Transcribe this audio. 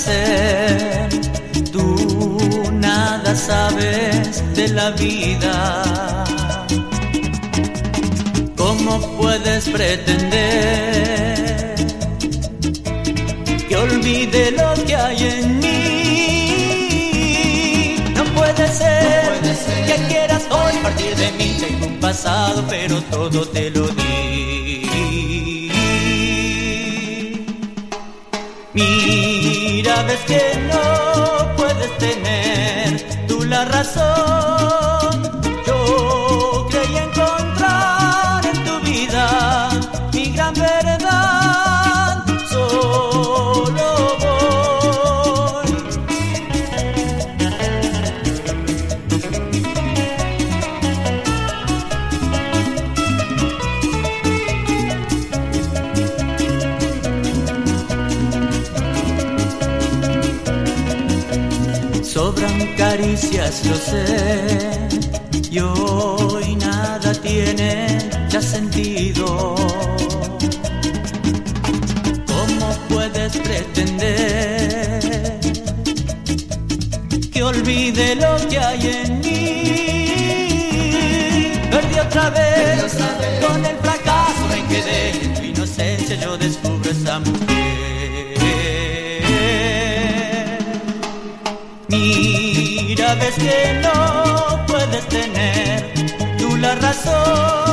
hacer. Tú nada sabes de la vida. ¿Cómo puedes pretender que olvide lo que hay en mí? No puede ser que quieras hoy partir de mí. Tengo un pasado, pero todo te lo di. Mira, ves que no puedes tener tú la razón. Yo creí encontrar en tu vida mi gran verdad. Solo voy. Sobran caricias, lo sé, y hoy nada tiene ya sentido. ¿Cómo puedes pretender que olvide lo que hay en mí? Perdí otra vez, con el fracaso me quedé. En tu inocencia yo descubro esa mujer. Mira, ves que no puedes tener tú la razón.